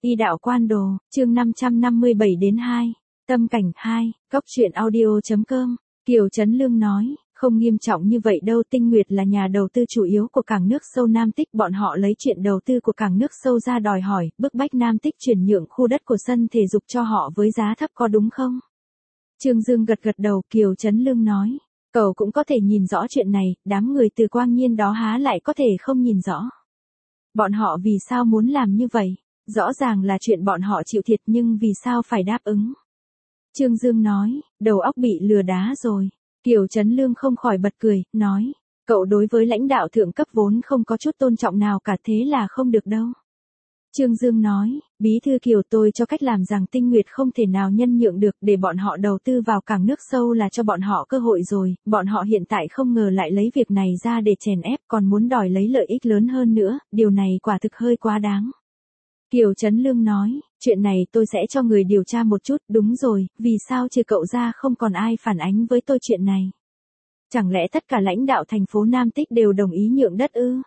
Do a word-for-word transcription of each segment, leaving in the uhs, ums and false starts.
Y đạo quan đồ, chương năm trăm năm mươi bảy đến hai. Tâm cảnh hai, Cốc truyện audio.com. Kiều Trấn Lương nói, không nghiêm trọng như vậy đâu, Tinh Nguyệt là nhà đầu tư chủ yếu của cảng nước sâu Nam Tích, bọn họ lấy chuyện đầu tư của cảng nước sâu ra đòi hỏi, bức bách Nam Tích chuyển nhượng khu đất của sân thể dục cho họ với giá thấp, có đúng không? Trương Dương gật gật đầu. Kiều Trấn Lương nói, cậu cũng có thể nhìn rõ chuyện này, đám người từ Quang Nhiên đó há lại có thể không nhìn rõ. Bọn họ vì sao muốn làm như vậy? Rõ ràng là chuyện bọn họ chịu thiệt nhưng vì sao phải đáp ứng? Trương Dương nói, đầu óc bị lừa đá rồi. Kiều Trấn Lương không khỏi bật cười, nói, cậu đối với lãnh đạo thượng cấp vốn không có chút tôn trọng nào cả, thế là không được đâu. Trương Dương nói, bí thư Kiều, tôi cho cách làm rằng Tinh Nguyệt không thể nào nhân nhượng được, để bọn họ đầu tư vào cảng nước sâu là cho bọn họ cơ hội rồi, bọn họ hiện tại không ngờ lại lấy việc này ra để chèn ép, còn muốn đòi lấy lợi ích lớn hơn nữa, điều này quả thực hơi quá đáng. Kiều Trấn Lương nói, chuyện này tôi sẽ cho người điều tra một chút. Đúng rồi, vì sao trừ cậu ra không còn ai phản ánh với tôi chuyện này? Chẳng lẽ tất cả lãnh đạo thành phố Nam Tích đều đồng ý nhượng đất ư?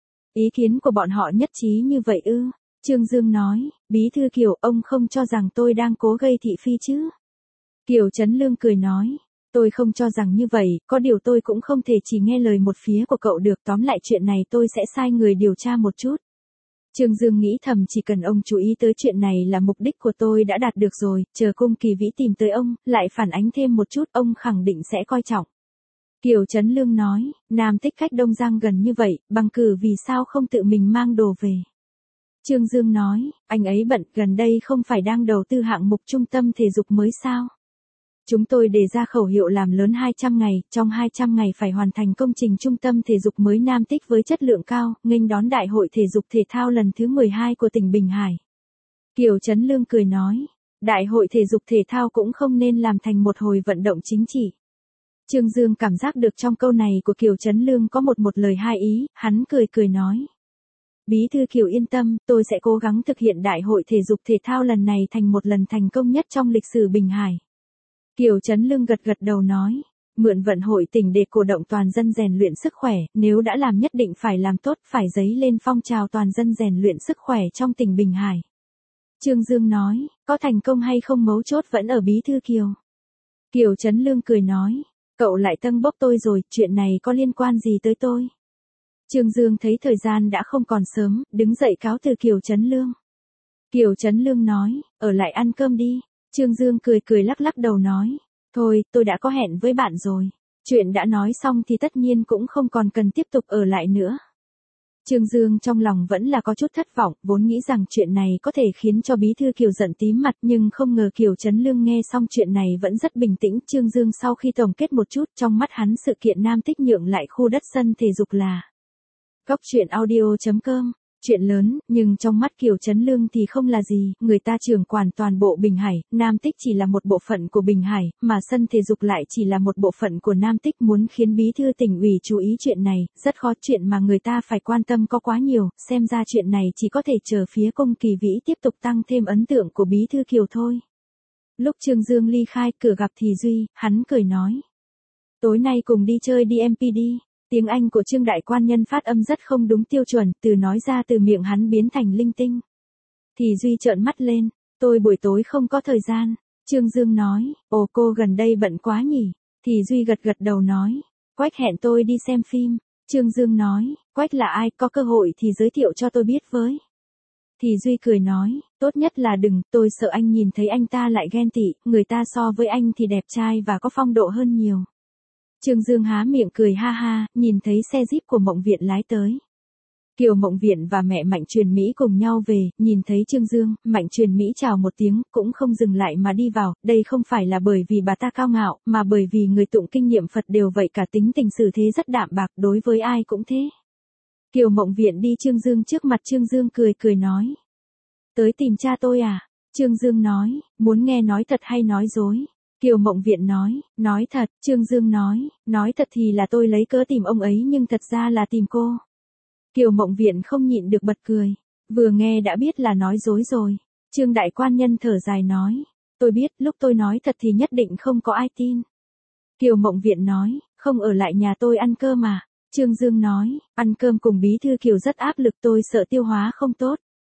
Ý kiến của bọn họ nhất trí như vậy ư? Trương Dương nói, bí thư Kiều, ông không cho rằng tôi đang cố gây thị phi chứ? Kiều Trấn Lương cười nói, tôi không cho rằng như vậy, có điều tôi cũng không thể chỉ nghe lời một phía của cậu được, tóm lại chuyện này tôi sẽ sai người điều tra một chút. Trương Dương nghĩ thầm, chỉ cần ông chú ý tới chuyện này là mục đích của tôi đã đạt được rồi, chờ Cung Kỳ Vĩ tìm tới ông, lại phản ánh thêm một chút, ông khẳng định sẽ coi trọng. Kiều Trấn Lương nói, Nam Tích cách Đông Giang gần như vậy, bằng cử vì sao không tự mình mang đồ về? Trương Dương nói, anh ấy bận, gần đây không phải đang đầu tư hạng mục trung tâm thể dục mới sao? Chúng tôi đề ra khẩu hiệu làm lớn hai trăm ngày, trong hai trăm ngày phải hoàn thành công trình trung tâm thể dục mới Nam Tích với chất lượng cao, nghênh đón Đại hội thể dục thể thao lần thứ mười hai của tỉnh Bình Hải. Kiều Trấn Lương cười nói, Đại hội thể dục thể thao cũng không nên làm thành một hồi vận động chính trị. Trương Dương cảm giác được trong câu này của Kiều Trấn Lương có một một lời hai ý, hắn cười cười nói. Bí thư Kiều yên tâm, tôi sẽ cố gắng thực hiện Đại hội thể dục thể thao lần này thành một lần thành công nhất trong lịch sử Bình Hải. Kiều Trấn Lương gật gật đầu nói, mượn vận hội tỉnh để cổ động toàn dân rèn luyện sức khỏe, nếu đã làm nhất định phải làm tốt, phải dấy lên phong trào toàn dân rèn luyện sức khỏe trong tỉnh Bình Hải. Trương Dương nói, có thành công hay không mấu chốt vẫn ở bí thư Kiều. Kiều Trấn Lương cười nói, cậu lại tâng bốc tôi rồi, chuyện này có liên quan gì tới tôi? Trương Dương thấy thời gian đã không còn sớm, đứng dậy cáo từ Kiều Trấn Lương. Kiều Trấn Lương nói, ở lại ăn cơm đi. Trương Dương cười cười lắc lắc đầu nói, thôi, tôi đã có hẹn với bạn rồi. Chuyện đã nói xong thì tất nhiên cũng không còn cần tiếp tục ở lại nữa. Trương Dương trong lòng vẫn là có chút thất vọng, vốn nghĩ rằng chuyện này có thể khiến cho bí thư Kiều giận tím mặt, nhưng không ngờ Kiều Trấn Lương nghe xong chuyện này vẫn rất bình tĩnh. Trương Dương sau khi tổng kết một chút, trong mắt hắn sự kiện Nam Tích nhượng lại khu đất sân thể dục là Cốc truyện audio.com. Chuyện lớn, nhưng trong mắt Kiều Trấn Lương thì không là gì, người ta trưởng quản toàn bộ Bình Hải, Nam Tích chỉ là một bộ phận của Bình Hải, mà sân thể dục lại chỉ là một bộ phận của Nam Tích. Muốn khiến bí thư tỉnh ủy chú ý chuyện này, rất khó, chuyện mà người ta phải quan tâm có quá nhiều, xem ra chuyện này chỉ có thể chờ phía Cung Kỳ Vĩ tiếp tục tăng thêm ấn tượng của bí thư Kiều thôi. Lúc Trương Dương ly khai, cửa gặp Thì Duy, hắn cười nói. Tối nay cùng đi chơi đi em pê đi. Tiếng Anh của Trương đại quan nhân phát âm rất không đúng tiêu chuẩn, từ nói ra từ miệng hắn biến thành linh tinh. Thì Duy trợn mắt lên, tôi buổi tối không có thời gian. Trương Dương nói, ồ cô gần đây bận quá nhỉ. Thì Duy gật gật đầu nói, Quách hẹn tôi đi xem phim. Trương Dương nói, Quách là ai, có cơ hội thì giới thiệu cho tôi biết với. Thì Duy cười nói, tốt nhất là đừng, tôi sợ anh nhìn thấy anh ta lại ghen tị, người ta so với anh thì đẹp trai và có phong độ hơn nhiều. Trương Dương há miệng cười ha ha, nhìn thấy xe Jeep của Mộng Viện lái tới. Kiều Mộng Viện và mẹ Mạnh Truyền Mỹ cùng nhau về, nhìn thấy Trương Dương, Mạnh Truyền Mỹ chào một tiếng, cũng không dừng lại mà đi vào, đây không phải là bởi vì bà ta cao ngạo, mà bởi vì người tụng kinh niệm Phật đều vậy cả, tính tình xử thế rất đạm bạc, đối với ai cũng thế. Kiều Mộng Viện đi Trương Dương trước mặt, Trương Dương cười cười nói. Tới tìm cha tôi à? Trương Dương nói, muốn nghe nói thật hay nói dối? Kiều Mộng Viện nói, nói thật. Trương Dương nói, nói thật thì là tôi lấy cớ tìm ông ấy nhưng thật ra là tìm cô. Kiều Mộng Viện không nhịn được bật cười, vừa nghe đã biết là nói dối rồi. Trương đại quan nhân thở dài nói, tôi biết, lúc tôi nói thật thì nhất định không có ai tin. Kiều Mộng Viện nói, không ở lại nhà tôi ăn cơm à? Trương Dương nói, ăn cơm cùng bí thư Kiều rất áp lực, tôi sợ tiêu hóa không tốt.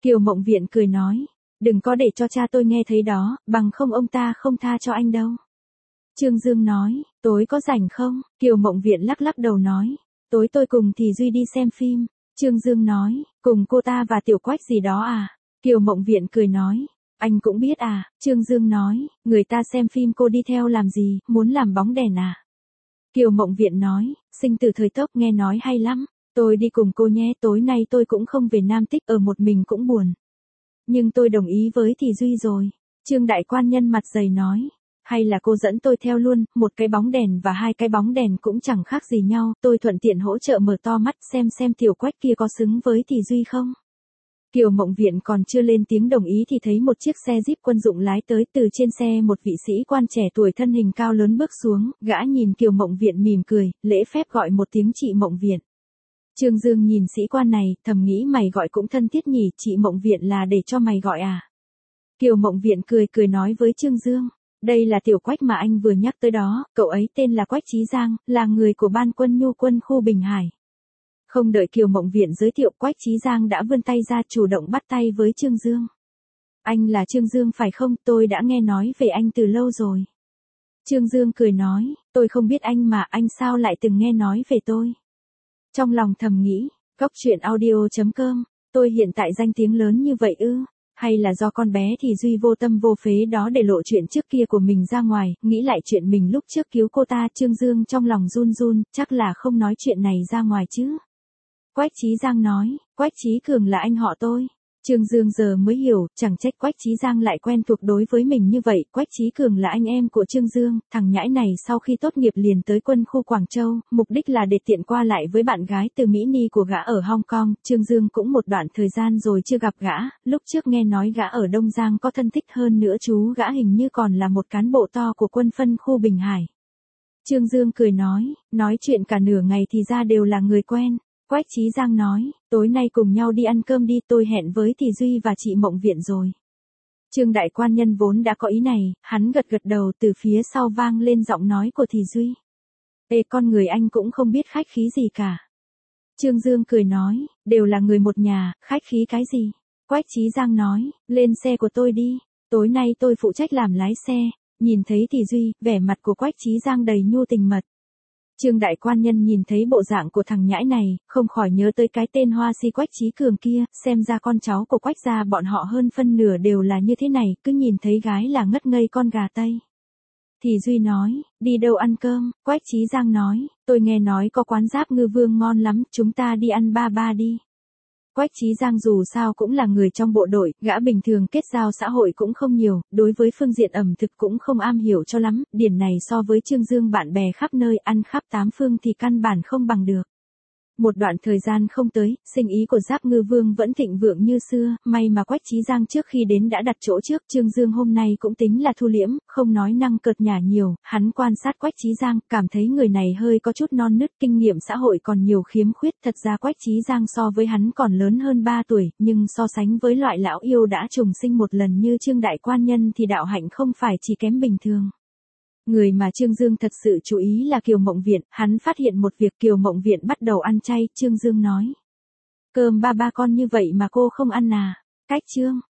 Kiều Mộng Viện cười nói, đừng có để cho cha tôi nghe thấy đó, bằng không ông ta không tha cho anh đâu. Trương Dương nói, tối có rảnh không? Kiều Mộng Viện lắc lắc đầu nói, tối tôi cùng thì Duy đi xem phim. Trương Dương nói, cùng cô ta và Tiểu Quách gì đó à? Kiều Mộng Viện cười nói, anh cũng biết à? Trương Dương nói, người ta xem phim cô đi theo làm gì, muốn làm bóng đèn à? Kiều Mộng Viện nói, sinh tử thời tốc nghe nói hay lắm, tôi đi cùng cô nhé, tối nay tôi cũng không về Nam Tích, ở một mình cũng buồn. Nhưng tôi đồng ý với thì Duy rồi. Trương Đại Quan Nhân mặt dày nói, hay là cô dẫn tôi theo luôn, một cái bóng đèn và hai cái bóng đèn cũng chẳng khác gì nhau, tôi thuận tiện hỗ trợ mở to mắt xem xem Tiểu Quách kia có xứng với thì Duy không. Kiều Mộng Viện còn chưa lên tiếng đồng ý thì thấy một chiếc xe Jeep quân dụng lái tới, từ trên xe một vị sĩ quan trẻ tuổi thân hình cao lớn bước xuống, gã nhìn Kiều Mộng Viện mỉm cười, lễ phép gọi một tiếng chị Mộng Viện. Trương Dương nhìn sĩ quan này, thầm nghĩ mày gọi cũng thân thiết nhỉ, chị Mộng Viện là để cho mày gọi à? Kiều Mộng Viện cười cười nói với Trương Dương, đây là Tiểu Quách mà anh vừa nhắc tới đó, cậu ấy tên là Quách Chí Giang, là người của ban quân nhu quân khu Bình Hải. Không đợi Kiều Mộng Viện giới thiệu, Quách Chí Giang đã vươn tay ra chủ động bắt tay với Trương Dương. Anh là Trương Dương phải không, tôi đã nghe nói về anh từ lâu rồi. Trương Dương cười nói, tôi không biết anh mà anh sao lại từng nghe nói về tôi. Trong lòng thầm nghĩ, Cóc Truyện Audio chấm com, tôi hiện tại danh tiếng lớn như vậy ư, hay là do con bé thì Duy vô tâm vô phế đó để lộ chuyện trước kia của mình ra ngoài, nghĩ lại chuyện mình lúc trước cứu cô ta. Trương Dương trong lòng run run, chắc là không nói chuyện này ra ngoài chứ. Quách Chí Giang nói, Quách Chí Cường là anh họ tôi. Trương Dương giờ mới hiểu, chẳng trách Quách Chí Giang lại quen thuộc đối với mình như vậy. Quách Chí Cường là anh em của Trương Dương, thằng nhãi này sau khi tốt nghiệp liền tới quân khu Quảng Châu, mục đích là để tiện qua lại với bạn gái từ Mỹ Ni của gã ở Hong Kong. Trương Dương cũng một đoạn thời gian rồi chưa gặp gã, lúc trước nghe nói gã ở Đông Giang có thân thích, hơn nữa chú gã hình như còn là một cán bộ to của quân phân khu Bình Hải. Trương Dương cười nói, nói chuyện cả nửa ngày thì ra đều là người quen. Quách Chí Giang nói, tối nay cùng nhau đi ăn cơm đi, tôi hẹn với thì Duy và chị Mộng Viện rồi. Trương Đại Quan Nhân vốn đã có ý này, hắn gật gật đầu, từ phía sau vang lên giọng nói của thì Duy. Ê, con người anh cũng không biết khách khí gì cả. Trương Dương cười nói, đều là người một nhà, khách khí cái gì. Quách Chí Giang nói, lên xe của tôi đi, tối nay tôi phụ trách làm lái xe. Nhìn thấy thì Duy, vẻ mặt của Quách Chí Giang đầy nhu tình mật. Trương Đại Quan Nhân nhìn thấy bộ dạng của thằng nhãi này, không khỏi nhớ tới cái tên hoa si Quách Chí Cường kia, xem ra con cháu của Quách gia bọn họ hơn phân nửa đều là như thế này, cứ nhìn thấy gái là ngất ngây con gà Tây. Thì Duy nói, đi đâu ăn cơm? Quách Chí Giang nói, tôi nghe nói có quán Giáp Ngư Vương ngon lắm, chúng ta đi ăn ba ba đi. Quách Chí Giang dù sao cũng là người trong bộ đội, gã bình thường kết giao xã hội cũng không nhiều, đối với phương diện ẩm thực cũng không am hiểu cho lắm, điểm này so với Trương Dương bạn bè khắp nơi ăn khắp tám phương thì căn bản không bằng được. Một đoạn thời gian không tới, sinh ý của Giáp Ngư Vương vẫn thịnh vượng như xưa, may mà Quách Chí Giang trước khi đến đã đặt chỗ trước. Trương Dương hôm nay cũng tính là thu liễm, không nói năng cợt nhả nhiều, hắn quan sát Quách Chí Giang, cảm thấy người này hơi có chút non nứt, kinh nghiệm xã hội còn nhiều khiếm khuyết. Thật ra Quách Chí Giang so với hắn còn lớn hơn ba tuổi, nhưng so sánh với loại lão yêu đã trùng sinh một lần như Trương Đại Quan Nhân thì đạo hạnh không phải chỉ kém bình thường. Người mà Trương Dương thật sự chú ý là Kiều Mộng Viện, hắn phát hiện một việc, Kiều Mộng Viện bắt đầu ăn chay. Trương Dương nói, cơm ba ba con như vậy mà cô không ăn à? Cách Trương